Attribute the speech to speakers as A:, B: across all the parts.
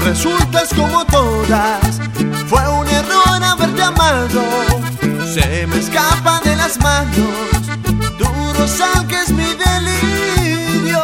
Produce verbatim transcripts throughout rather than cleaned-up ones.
A: resultas como todas. Fue un error haberte amado, se me escapa de las manos. Duro sal que es mi delirio.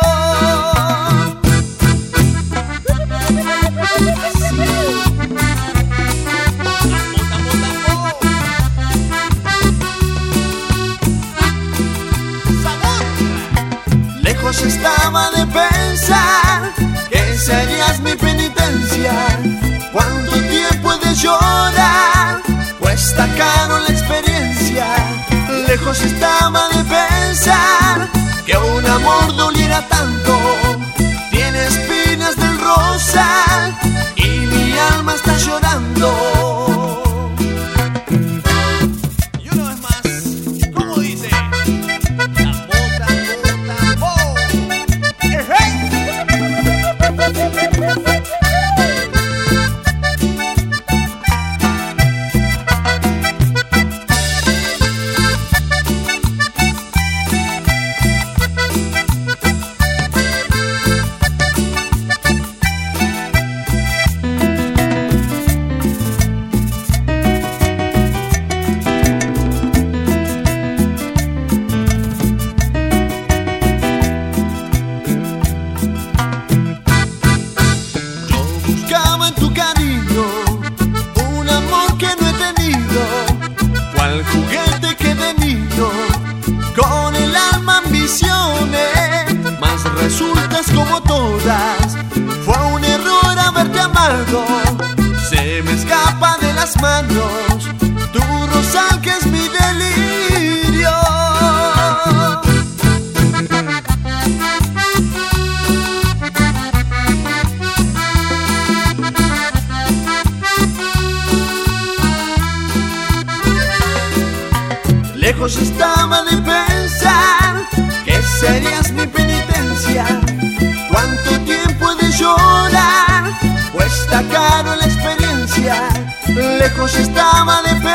A: Lejos estaba de pensar que serías mi penitencia. ¿Cuánto tiempo he de llorar? Cuesta caro la experiencia. Lejos estaba de pensar que un amor doliera tanto. Tiene espinas del rosal y mi alma está llorando.
B: Y una vez más, ¿cómo dice? Tambo, tambo, tambo. ¡Eh, hey!
A: Juguete que de niño con el alma ambicioné, mas resultas como todas. Fue un error haberte amado, se me escapa de las manos. Tu rosal que es mi delirio. Lejos estaba de pensar que serías mi penitencia. ¿Cuánto tiempo he de llorar? Cuesta caro la experiencia. Lejos estaba de pensar